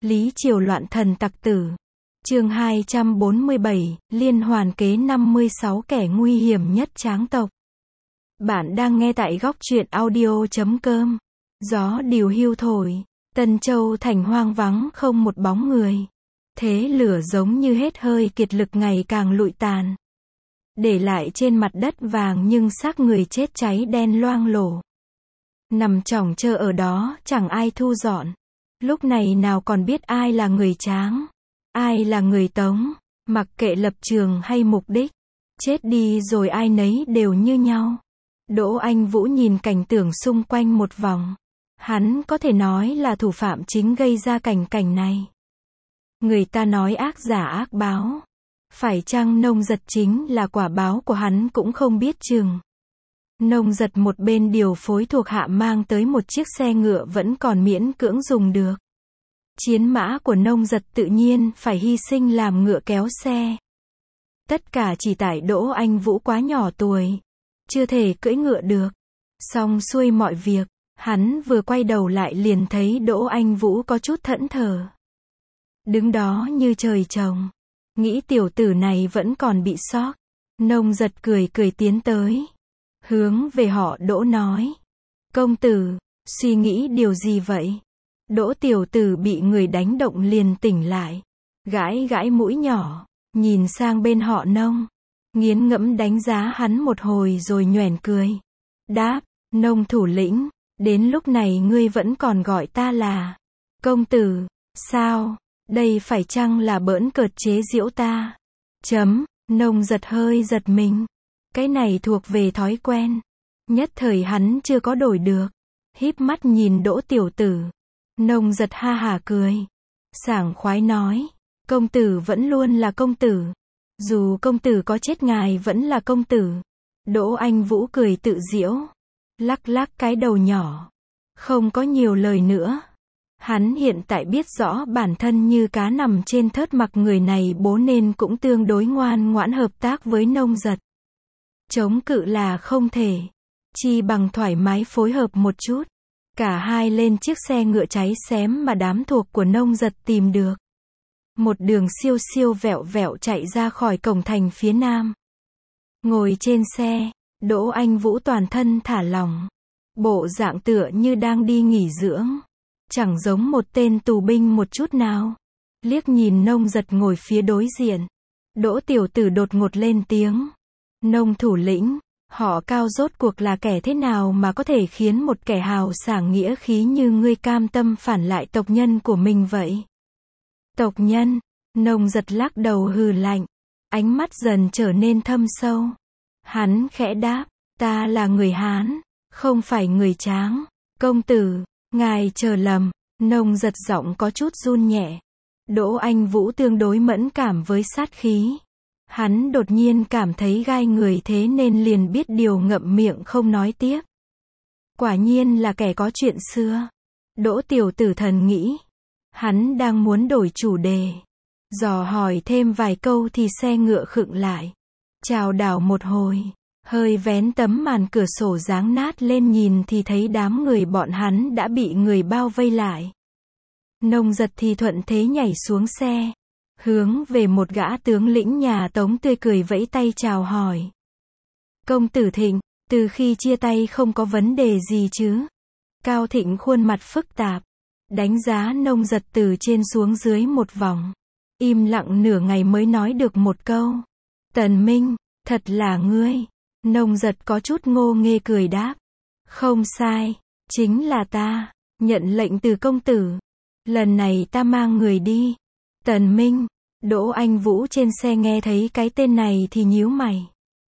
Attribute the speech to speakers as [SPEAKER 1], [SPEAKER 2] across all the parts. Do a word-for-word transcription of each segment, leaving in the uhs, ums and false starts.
[SPEAKER 1] Lý Triều loạn thần tặc tử. Chương hai trăm bốn mươi bảy, liên hoàn kế năm mươi sáu kẻ nguy hiểm nhất Tráng tộc. Bạn đang nghe tại góc truyện audio chấm com. Gió điều hưu thổi, Tân Châu thành hoang vắng không một bóng người. Thế lửa giống như hết hơi kiệt lực ngày càng lụi tàn. Để lại trên mặt đất vàng nhưng xác người chết cháy đen loang lổ. Nằm chỏng chơ ở đó, chẳng ai thu dọn. Lúc này nào còn biết ai là người Tráng, ai là người Tống, mặc kệ lập trường hay mục đích. Chết đi rồi ai nấy đều như nhau. Đỗ Anh Vũ nhìn cảnh tượng xung quanh một vòng. Hắn có thể nói là thủ phạm chính gây ra cảnh cảnh này. Người ta nói ác giả ác báo. Phải chăng Nông Giật chính là quả báo của hắn cũng không biết chừng. Nông Giật một bên điều phối thuộc hạ mang tới một chiếc xe ngựa vẫn còn miễn cưỡng dùng được. Chiến mã của Nông Giật tự nhiên phải hy sinh làm ngựa kéo xe. Tất cả chỉ tại Đỗ Anh Vũ quá nhỏ tuổi, chưa thể cưỡi ngựa được. Xong xuôi mọi việc, hắn vừa quay đầu lại liền thấy Đỗ Anh Vũ có chút thẫn thờ. Đứng đó như trời trồng, nghĩ tiểu tử này vẫn còn bị sốc. Nông Giật cười cười tiến tới, hướng về họ Đỗ nói: "Công tử, suy nghĩ điều gì vậy?" Đỗ tiểu tử bị người đánh động liền tỉnh lại, gãi gãi mũi nhỏ, nhìn sang bên họ Nông, nghiến ngẫm đánh giá hắn một hồi rồi nhoẻn cười. Đáp: "Nông thủ lĩnh, đến lúc này ngươi vẫn còn gọi ta là công tử, sao? Đây phải chăng là bỡn cợt chế giễu ta?" Chấm, Nông Giật hơi giật mình. Cái này thuộc về thói quen. Nhất thời hắn chưa có đổi được. Híp mắt nhìn Đỗ tiểu tử. Nông Giật ha hả cười. Sảng khoái nói: "Công tử vẫn luôn là công tử. Dù công tử có chết ngài vẫn là công tử." Đỗ Anh Vũ cười tự giễu, lắc lắc cái đầu nhỏ, không có nhiều lời nữa. Hắn hiện tại biết rõ bản thân như cá nằm trên thớt mặc người này bố nên cũng tương đối ngoan ngoãn hợp tác với Nông Giật. Chống cự là không thể, chi bằng thoải mái phối hợp một chút. Cả hai lên chiếc xe ngựa cháy xém mà đám thuộc của Nông Giật tìm được. Một đường siêu siêu vẹo vẹo chạy ra khỏi cổng thành phía nam. Ngồi trên xe, Đỗ Anh Vũ toàn thân thả lỏng, bộ dạng tựa như đang đi nghỉ dưỡng, chẳng giống một tên tù binh một chút nào. Liếc nhìn Nông Giật ngồi phía đối diện, Đỗ tiểu tử đột ngột lên tiếng: "Nông thủ lĩnh, họ Cao rốt cuộc là kẻ thế nào mà có thể khiến một kẻ hào sảng nghĩa khí như ngươi cam tâm phản lại tộc nhân của mình vậy?" "Tộc nhân?" Nông Giật lắc đầu hừ lạnh, ánh mắt dần trở nên thâm sâu. Hắn khẽ đáp: "Ta là người Hán, không phải người Tráng. Công tử, ngài chờ lầm." Nông Giật giọng có chút run nhẹ. Đỗ Anh Vũ tương đối mẫn cảm với sát khí. Hắn đột nhiên cảm thấy gai người thế nên liền biết điều ngậm miệng không nói tiếp. Quả nhiên là kẻ có chuyện xưa. Đỗ tiểu tử thần nghĩ. Hắn đang muốn đổi chủ đề, dò hỏi thêm vài câu thì xe ngựa khựng lại. Chào đảo một hồi, hơi vén tấm màn cửa sổ giáng nát lên nhìn thì thấy đám người bọn hắn đã bị người bao vây lại. Nông Giật thì thuận thế nhảy xuống xe, hướng về một gã tướng lĩnh nhà Tống tươi cười vẫy tay chào hỏi: "Công tử Thịnh, từ khi chia tay không có vấn đề gì chứ?" Cao Thịnh khuôn mặt phức tạp, đánh giá Nông Giật từ trên xuống dưới một vòng, im lặng nửa ngày mới nói được một câu: "Tần Minh, thật là ngươi." Nông Giật có chút ngô nghê cười đáp: "Không sai, chính là ta, nhận lệnh từ công tử. Lần này ta mang người đi." "Tần Minh?" Đỗ Anh Vũ trên xe nghe thấy cái tên này thì nhíu mày.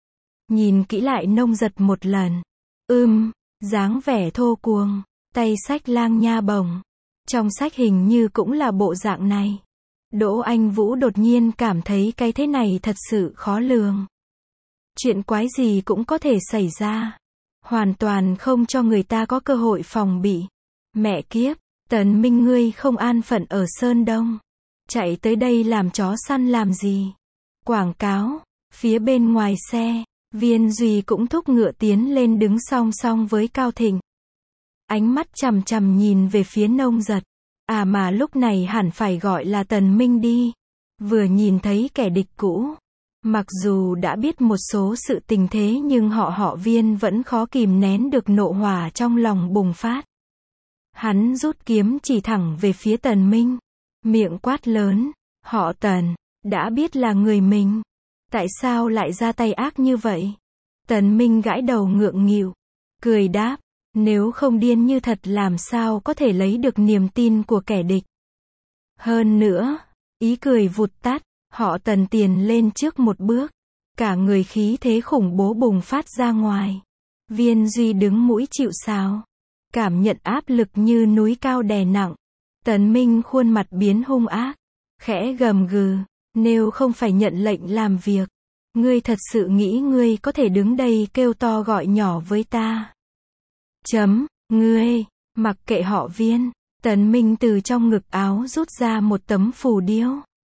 [SPEAKER 1] Nhìn kỹ lại Nông Giật một lần. Ưm, dáng vẻ thô cuồng, tay xách lang nha bồng. Trong sách hình như cũng là bộ dạng này. Đỗ Anh Vũ đột nhiên cảm thấy cái thế này thật sự khó lường. Chuyện quái gì cũng có thể xảy ra. Hoàn toàn không cho người ta có cơ hội phòng bị. Mẹ kiếp, Tần Minh ngươi không an phận ở Sơn Đông. Chạy tới đây làm chó săn làm gì? Quảng cáo. Phía bên ngoài xe, Viên Duy cũng thúc ngựa tiến lên đứng song song với Cao Thịnh. Ánh mắt chằm chằm nhìn về phía Nông Giật. À mà lúc này hẳn phải gọi là Tần Minh đi. Vừa nhìn thấy kẻ địch cũ. Mặc dù đã biết một số sự tình thế nhưng họ họ Viên vẫn khó kìm nén được nộ hỏa trong lòng bùng phát. Hắn rút kiếm chỉ thẳng về phía Tần Minh. Miệng quát lớn, họ Tần, đã biết là người mình. Tại sao lại ra tay ác như vậy? Tần Minh gãi đầu ngượng nghịu. Cười đáp, nếu không điên như thật làm sao có thể lấy được niềm tin của kẻ địch. Hơn nữa, ý cười vụt tắt, họ Tần tiền lên trước một bước. Cả người khí thế khủng bố bùng phát ra ngoài. Viên Duy đứng mũi chịu sào. Cảm nhận áp lực như núi cao đè nặng. Tần Minh khuôn mặt biến hung ác. Khẽ gầm gừ, nếu không phải nhận lệnh làm việc. Ngươi thật sự nghĩ ngươi có thể đứng đây kêu to gọi nhỏ với ta. Chấm, ngươi, mặc kệ họ Viên. Tần Minh từ trong ngực áo rút ra một tấm phù điêu.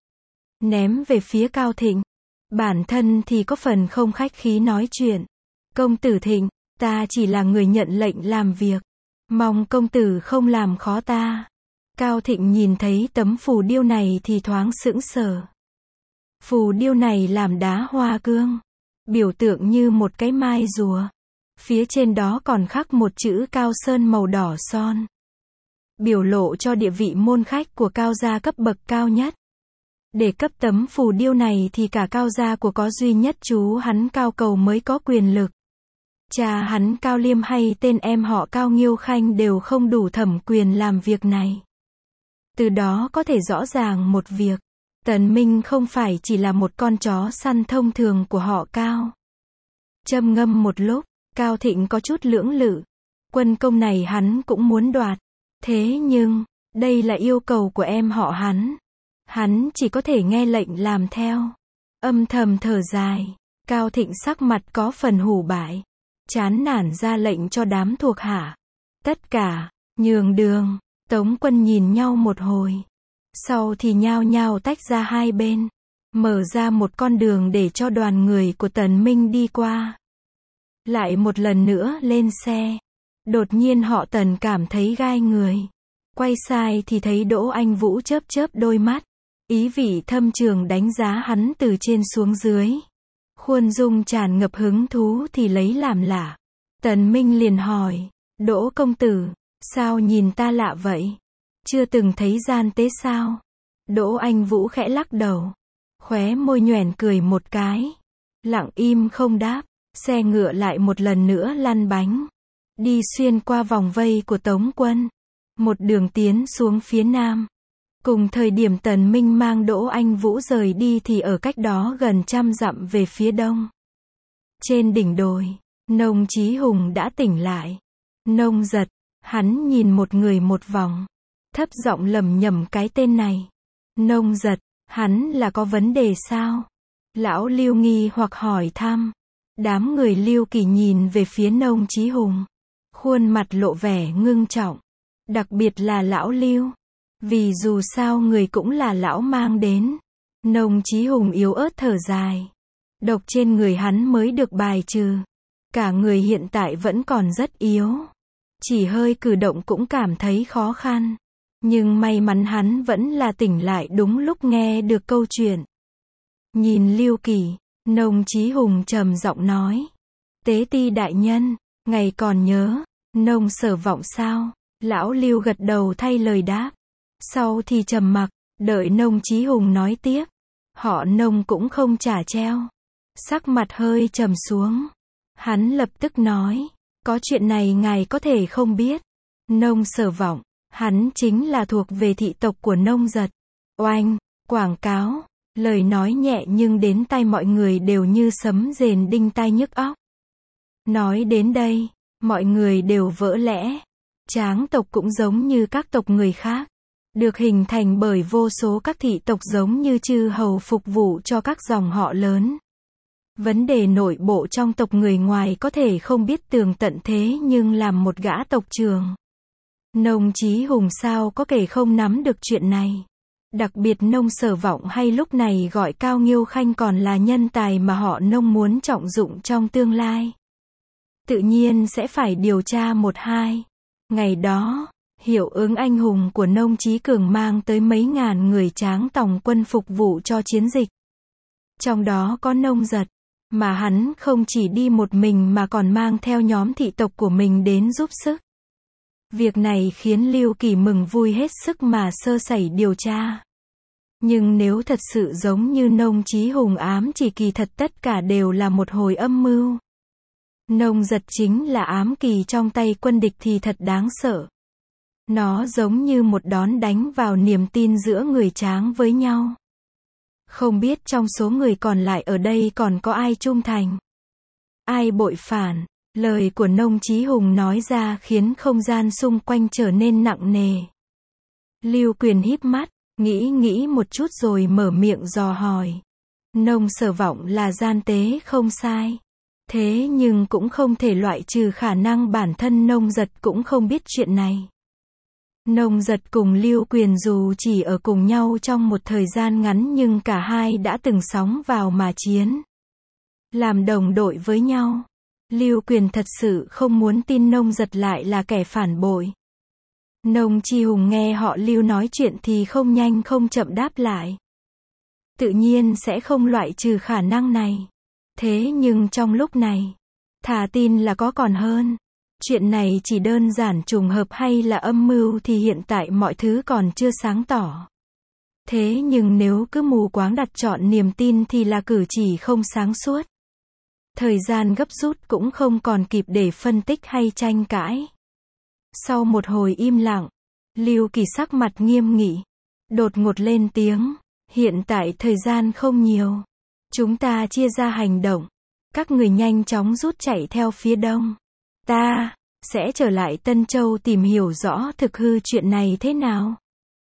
[SPEAKER 1] Ném về phía Cao Thịnh. Bản thân thì có phần không khách khí nói chuyện. Công tử Thịnh, ta chỉ là người nhận lệnh làm việc. Mong công tử không làm khó ta. Cao Thịnh nhìn thấy tấm phù điêu này thì thoáng sững sờ. Phù điêu này làm đá hoa cương. Biểu tượng như một cái mai rùa. Phía trên đó còn khắc một chữ Cao Sơn màu đỏ son. Biểu lộ cho địa vị môn khách của Cao gia cấp bậc cao nhất. Để cấp tấm phù điêu này thì cả Cao gia của có duy nhất chú hắn Cao Cầu mới có quyền lực. Cha hắn Cao Liêm hay tên em họ Cao Nghiêu Khanh đều không đủ thẩm quyền làm việc này. Từ đó có thể rõ ràng một việc. Tần Minh không phải chỉ là một con chó săn thông thường của họ Cao. Châm ngâm một lúc, Cao Thịnh có chút lưỡng lự. Quân công này hắn cũng muốn đoạt. Thế nhưng, đây là yêu cầu của em họ hắn. Hắn chỉ có thể nghe lệnh làm theo. Âm thầm thở dài. Cao Thịnh sắc mặt có phần hủ bại. Chán nản ra lệnh cho đám thuộc hạ. Tất cả, nhường đường. Tống quân nhìn nhau một hồi. Sau thì nhao nhao tách ra hai bên. Mở ra một con đường để cho đoàn người của Tần Minh đi qua. Lại một lần nữa lên xe. Đột nhiên họ Tần cảm thấy gai người. Quay sai thì thấy Đỗ Anh Vũ chớp chớp đôi mắt. Ý vị thâm trường đánh giá hắn từ trên xuống dưới. Khuôn dung tràn ngập hứng thú thì lấy làm lạ. Tần Minh liền hỏi, Đỗ công tử, sao nhìn ta lạ vậy? Chưa từng thấy gian tế sao? Đỗ Anh Vũ khẽ lắc đầu. Khóe môi nhoẻn cười một cái. Lặng im không đáp. Xe ngựa lại một lần nữa lăn bánh. Đi xuyên qua vòng vây của Tống quân. Một đường tiến xuống phía nam. Cùng thời điểm Tần Minh mang Đỗ Anh Vũ rời đi thì ở cách đó gần trăm dặm về phía đông. Trên đỉnh đồi, Nông Chí Hùng đã tỉnh lại. Nông Giật, hắn nhìn một người một vòng. Thấp giọng lẩm nhẩm cái tên này. Nông Giật, hắn là có vấn đề sao? Lão Lưu nghi hoặc hỏi thăm. Đám người Lưu Kỳ nhìn về phía Nông Chí Hùng. Khuôn mặt lộ vẻ ngưng trọng. Đặc biệt là lão Lưu. Vì dù sao người cũng là lão mang đến. Nông Chí Hùng yếu ớt thở dài. Độc trên người hắn mới được bài trừ. Cả người hiện tại vẫn còn rất yếu. Chỉ hơi cử động cũng cảm thấy khó khăn. Nhưng may mắn hắn vẫn là tỉnh lại đúng lúc nghe được câu chuyện. Nhìn Lưu Kỳ, Nông Chí Hùng trầm giọng nói. Tế ti đại nhân, ngày còn nhớ, Nông Sở Vọng sao? Lão Lưu gật đầu thay lời đáp. Sau thì trầm mặc, đợi Nông Chí Hùng nói tiếp. Họ Nông cũng không trả treo. Sắc mặt hơi trầm xuống. Hắn lập tức nói. Có chuyện này ngài có thể không biết. Nông Sở Vọng, hắn chính là thuộc về thị tộc của Nông Giật. Oanh, quảng cáo. Lời nói nhẹ nhưng đến tai mọi người đều như sấm rền đinh tai nhức óc. Nói đến đây, mọi người đều vỡ lẽ. Tráng tộc cũng giống như các tộc người khác. Được hình thành bởi vô số các thị tộc giống như chư hầu phục vụ cho các dòng họ lớn. Vấn đề nội bộ trong tộc người ngoài có thể không biết tường tận thế nhưng làm một gã tộc trưởng. Nông Chí Hùng sao có thể không nắm được chuyện này. Đặc biệt Nông Sở Vọng hay lúc này gọi Cao Nghiêu Khanh còn là nhân tài mà họ Nông muốn trọng dụng trong tương lai. Tự nhiên sẽ phải điều tra một hai. Ngày đó, Hiệu ứng anh hùng của Nông Chí Cường mang tới mấy ngàn người Tráng Tòng quân phục vụ cho chiến dịch. Trong đó có Nông Giật, mà hắn không chỉ đi một mình mà còn mang theo nhóm thị tộc của mình đến giúp sức. Việc này khiến Lưu Kỳ mừng vui hết sức mà sơ sẩy điều tra. Nhưng nếu thật sự giống như Nông Chí Hùng ám chỉ kỳ thật tất cả đều là một hồi âm mưu. Nông Giật chính là ám kỳ trong tay quân địch thì thật đáng sợ. Nó giống như một đòn đánh vào niềm tin giữa người Tráng với nhau. Không biết trong số người còn lại ở đây còn có ai trung thành, ai bội phản. Lời của Nông Chí Hùng nói ra khiến không gian xung quanh trở nên nặng nề. Lưu Quyền híp mắt, nghĩ nghĩ một chút rồi mở miệng dò hỏi. Nông Sở Vọng là gian tế không sai. Thế nhưng cũng không thể loại trừ khả năng bản thân Nông Giật cũng không biết chuyện này. Nông Giật cùng Lưu Quyền dù chỉ ở cùng nhau trong một thời gian ngắn nhưng cả hai đã từng sóng vào mà chiến, làm đồng đội với nhau. Lưu Quyền thật sự không muốn tin Nông Giật lại là kẻ phản bội. Nông Chí Hùng nghe họ Lưu nói chuyện thì không nhanh không chậm đáp lại. Tự nhiên sẽ không loại trừ khả năng này. Thế nhưng trong lúc này, thà tin là có còn hơn. Chuyện này chỉ đơn giản trùng hợp hay là âm mưu thì hiện tại mọi thứ còn chưa sáng tỏ. Thế nhưng nếu cứ mù quáng đặt chọn niềm tin thì là cử chỉ không sáng suốt. Thời gian gấp rút cũng không còn kịp để phân tích hay tranh cãi. Sau một hồi im lặng, Lưu Kỳ sắc mặt nghiêm nghị, đột ngột lên tiếng. Hiện tại thời gian không nhiều. Chúng ta chia ra hành động. Các người nhanh chóng rút chạy theo phía đông. Ta sẽ trở lại Tân Châu tìm hiểu rõ thực hư chuyện này thế nào.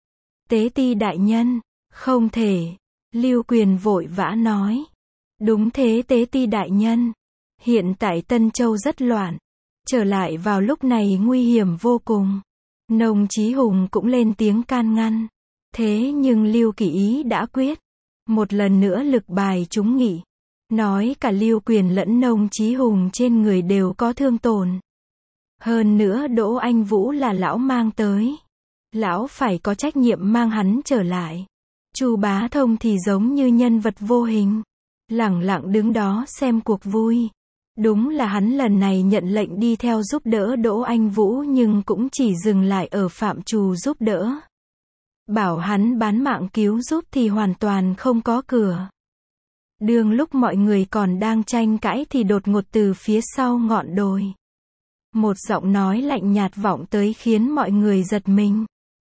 [SPEAKER 1] Tế Ti đại nhân, không thể. Lưu Quyền vội vã nói. Đúng thế Tế Ti đại nhân. Hiện tại Tân Châu rất loạn. Trở lại vào lúc này nguy hiểm vô cùng. Nông Chí Hùng cũng lên tiếng can ngăn. Thế nhưng Lưu Kỳ ý đã quyết. Một lần nữa lực bài chúng nghị. Nói cả Lưu Quyền lẫn Nông Chí Hùng trên người đều có thương tổn. Hơn nữa Đỗ Anh Vũ là lão mang tới. Lão phải có trách nhiệm mang hắn trở lại. Chu Bá Thông thì giống như nhân vật vô hình, lẳng lặng đứng đó xem cuộc vui. Đúng là hắn lần này nhận lệnh đi theo giúp đỡ Đỗ Anh Vũ nhưng cũng chỉ dừng lại ở phạm trù giúp đỡ. Bảo hắn bán mạng cứu giúp thì hoàn toàn không có cửa. Đường lúc mọi người còn đang tranh cãi thì đột ngột từ phía sau ngọn đồi, một giọng nói lạnh nhạt vọng tới khiến mọi người giật mình.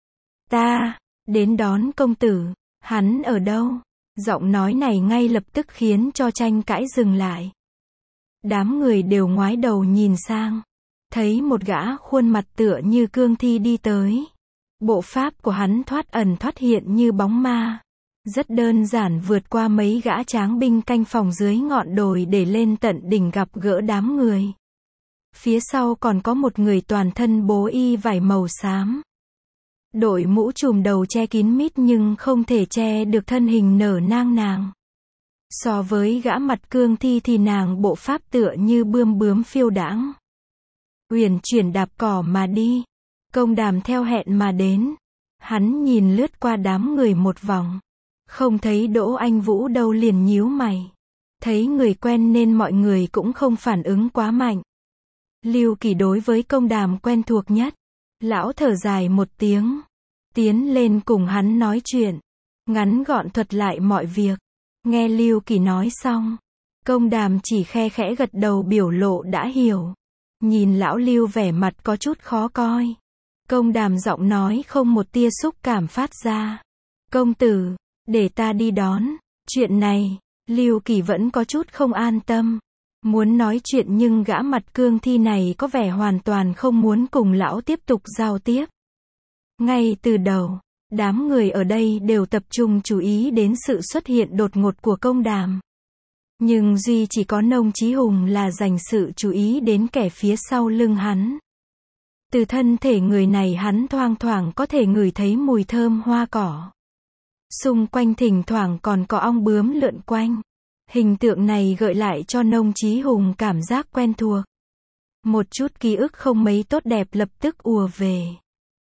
[SPEAKER 1] Ta đến đón công tử. Hắn ở đâu? Giọng nói này ngay lập tức khiến cho tranh cãi dừng lại. Đám người đều ngoái đầu nhìn sang, thấy một gã khuôn mặt tựa như cương thi đi tới. Bộ pháp của hắn thoát ẩn thoát hiện như bóng ma. Rất đơn giản vượt qua mấy gã tráng binh canh phòng dưới ngọn đồi để lên tận đỉnh gặp gỡ đám người. Phía sau còn có một người toàn thân bố y vải màu xám. Đội mũ trùm đầu che kín mít nhưng không thể che được thân hình nở nang nàng. So với gã mặt cương thi thì nàng bộ pháp tựa như bươm bướm phiêu đãng. Uyển chuyển đạp cỏ mà đi. Công Đàm theo hẹn mà đến. Hắn nhìn lướt qua đám người một vòng. Không thấy Đỗ Anh Vũ đâu liền nhíu mày. Thấy người quen nên mọi người cũng không phản ứng quá mạnh. Lưu Kỳ đối với Công Đàm quen thuộc nhất. Lão thở dài một tiếng. Tiến lên cùng hắn nói chuyện. Ngắn gọn thuật lại mọi việc. Nghe Lưu Kỳ nói xong. Công Đàm chỉ khe khẽ gật đầu biểu lộ đã hiểu. Nhìn lão Lưu vẻ mặt có chút khó coi. Công Đàm giọng nói không một tia xúc cảm phát ra. Công tử, để ta đi đón. Chuyện này, Lưu Kỳ vẫn có chút không an tâm. Muốn nói chuyện nhưng gã mặt cương thi này có vẻ hoàn toàn không muốn cùng lão tiếp tục giao tiếp. Ngay từ đầu, đám người ở đây đều tập trung chú ý đến sự xuất hiện đột ngột của Công Đàm. Nhưng duy chỉ có Nông Chí Hùng là dành sự chú ý đến kẻ phía sau lưng hắn. Từ thân thể người này hắn thoang thoảng có thể ngửi thấy mùi thơm hoa cỏ. Xung quanh thỉnh thoảng còn có ong bướm lượn quanh. Hình tượng này gợi lại cho Nông Chí Hùng cảm giác quen thuộc. Một chút ký ức không mấy tốt đẹp lập tức ùa về.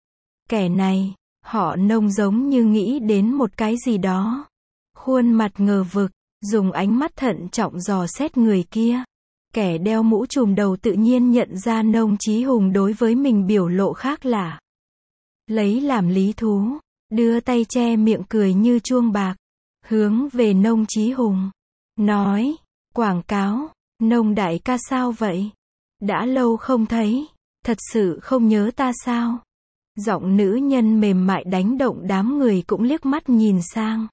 [SPEAKER 1] Kẻ này, họ Nông giống như nghĩ đến một cái gì đó. Khuôn mặt ngờ vực, dùng ánh mắt thận trọng dò xét người kia. Kẻ đeo mũ trùm đầu tự nhiên nhận ra Nông Chí Hùng đối với mình biểu lộ khác lạ. Lấy làm lý thú, đưa tay che miệng cười như chuông bạc, hướng về Nông Chí Hùng. Nói, quảng cáo, Nông đại ca sao vậy? Đã lâu không thấy, thật sự không nhớ ta sao? Giọng nữ nhân mềm mại đánh động đám người cũng liếc mắt nhìn sang.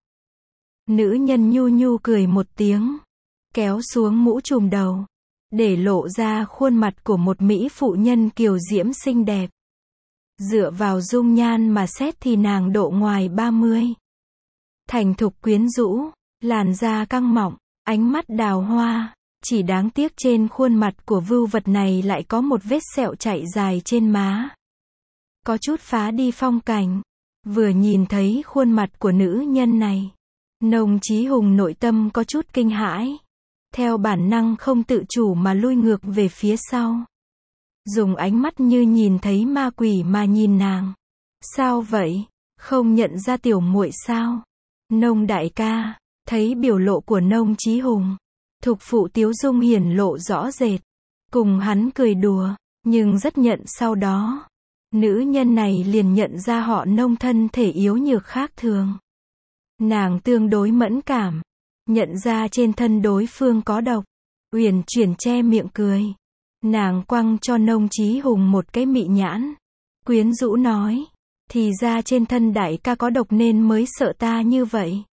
[SPEAKER 1] Nữ nhân nhu nhu cười một tiếng, kéo xuống mũ trùm đầu, để lộ ra khuôn mặt của một mỹ phụ nhân kiều diễm xinh đẹp. Dựa vào dung nhan mà xét thì nàng độ ngoài ba mươi. Thành thục quyến rũ, làn da căng mọng, ánh mắt đào hoa, chỉ đáng tiếc trên khuôn mặt của vưu vật này lại có một vết sẹo chạy dài trên má. Có chút phá đi phong cảnh. Vừa nhìn thấy khuôn mặt của nữ nhân này, Nông Chí Hùng nội tâm có chút kinh hãi. Theo bản năng không tự chủ mà lui ngược về phía sau. Dùng ánh mắt như nhìn thấy ma quỷ mà nhìn nàng. Sao vậy? Không nhận ra tiểu muội sao? Nông đại ca, thấy biểu lộ của Nông Chí Hùng, thục phụ tiếu dung hiển lộ rõ rệt. Cùng hắn cười đùa, nhưng rất nhận sau đó. Nữ nhân này liền nhận ra họ Nông thân thể yếu nhược khác thường. Nàng tương đối mẫn cảm, nhận ra trên thân đối phương có độc, uyển chuyển che miệng cười. Nàng quăng cho Nông Chí Hùng một cái mị nhãn, quyến rũ nói, thì ra trên thân đại ca có độc nên mới sợ ta như vậy.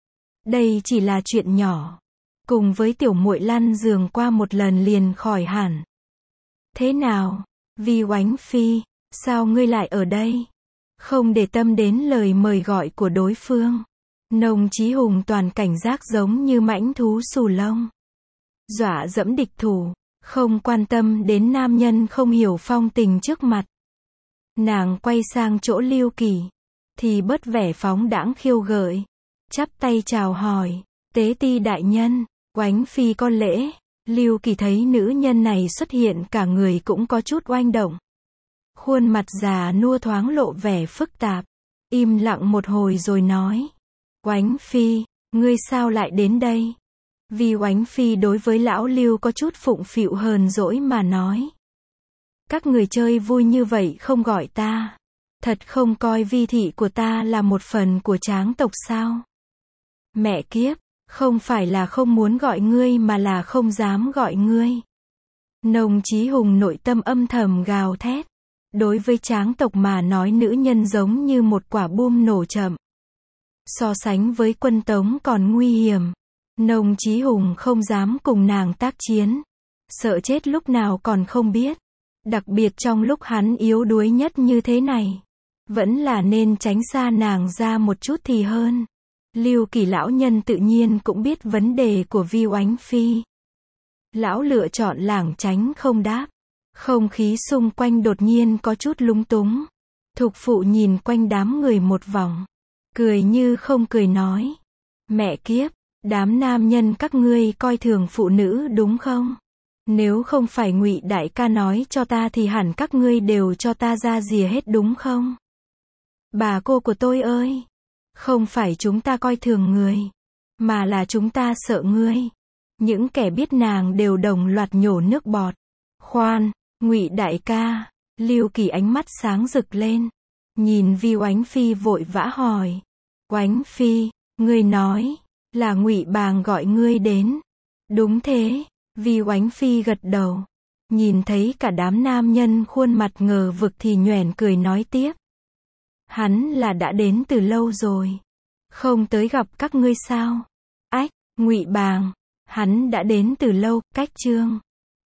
[SPEAKER 1] Đây chỉ là chuyện nhỏ, cùng với tiểu muội lăn giường qua một lần liền khỏi hẳn. Thế nào, Vi Oánh Phi, sao ngươi lại ở đây? Không để tâm đến lời mời gọi của đối phương. Nông Chí Hùng toàn cảnh giác giống như mãnh thú xù lông. Dọa dẫm địch thủ, không quan tâm đến nam nhân không hiểu phong tình trước mặt. Nàng quay sang chỗ Lưu Kỳ, thì bớt vẻ phóng đãng khiêu gợi. Chắp tay chào hỏi, tế ti đại nhân, Oánh Phi có lễ. Lưu Kỳ thấy nữ nhân này xuất hiện cả người cũng có chút oanh động. Khuôn mặt già nua thoáng lộ vẻ phức tạp. Im lặng một hồi rồi nói. Oánh Phi, ngươi sao lại đến đây? Vì Oánh Phi đối với lão Lưu có chút phụng phịu hờn dỗi mà nói. Các người chơi vui như vậy không gọi ta. Thật không coi Vi thị của ta là một phần của Tráng tộc sao? Mẹ kiếp, không phải là không muốn gọi ngươi mà là không dám gọi ngươi. Nông Chí Hùng nội tâm âm thầm gào thét. Đối với Tráng tộc mà nói nữ nhân giống như một quả bom nổ chậm. So sánh với Quân Tống còn nguy hiểm. Nông Chí Hùng không dám cùng nàng tác chiến. Sợ chết lúc nào còn không biết. Đặc biệt trong lúc hắn yếu đuối nhất như thế này. Vẫn là nên tránh xa nàng ra một chút thì hơn. Lưu Kỳ lão nhân tự nhiên cũng biết vấn đề của Vi Oánh Phi. Lão lựa chọn lảng tránh không đáp. Không khí xung quanh đột nhiên có chút lúng túng. Thục phụ nhìn quanh đám người một vòng. Cười như không cười nói. Mẹ kiếp, đám nam nhân các ngươi coi thường phụ nữ đúng không? Nếu không phải Ngụy đại ca nói cho ta thì hẳn các ngươi đều cho ta ra rìa hết đúng không? Bà cô của tôi ơi! Không phải chúng ta coi thường người, mà là chúng ta sợ ngươi. Những kẻ biết nàng đều đồng loạt nhổ nước bọt. Khoan, Ngụy đại ca, Lưu Kỳ ánh mắt sáng rực lên. Nhìn Vi Oánh Phi vội vã hỏi. Oánh Phi, ngươi nói, là Ngụy bàng gọi ngươi đến. Đúng thế, Vi Oánh Phi gật đầu. Nhìn thấy cả đám nam nhân khuôn mặt ngờ vực thì nhoẻn cười nói tiếp. Hắn là đã đến từ lâu rồi. Không tới gặp các ngươi sao? Ách, Ngụy bàng, hắn đã đến từ lâu, cách chương.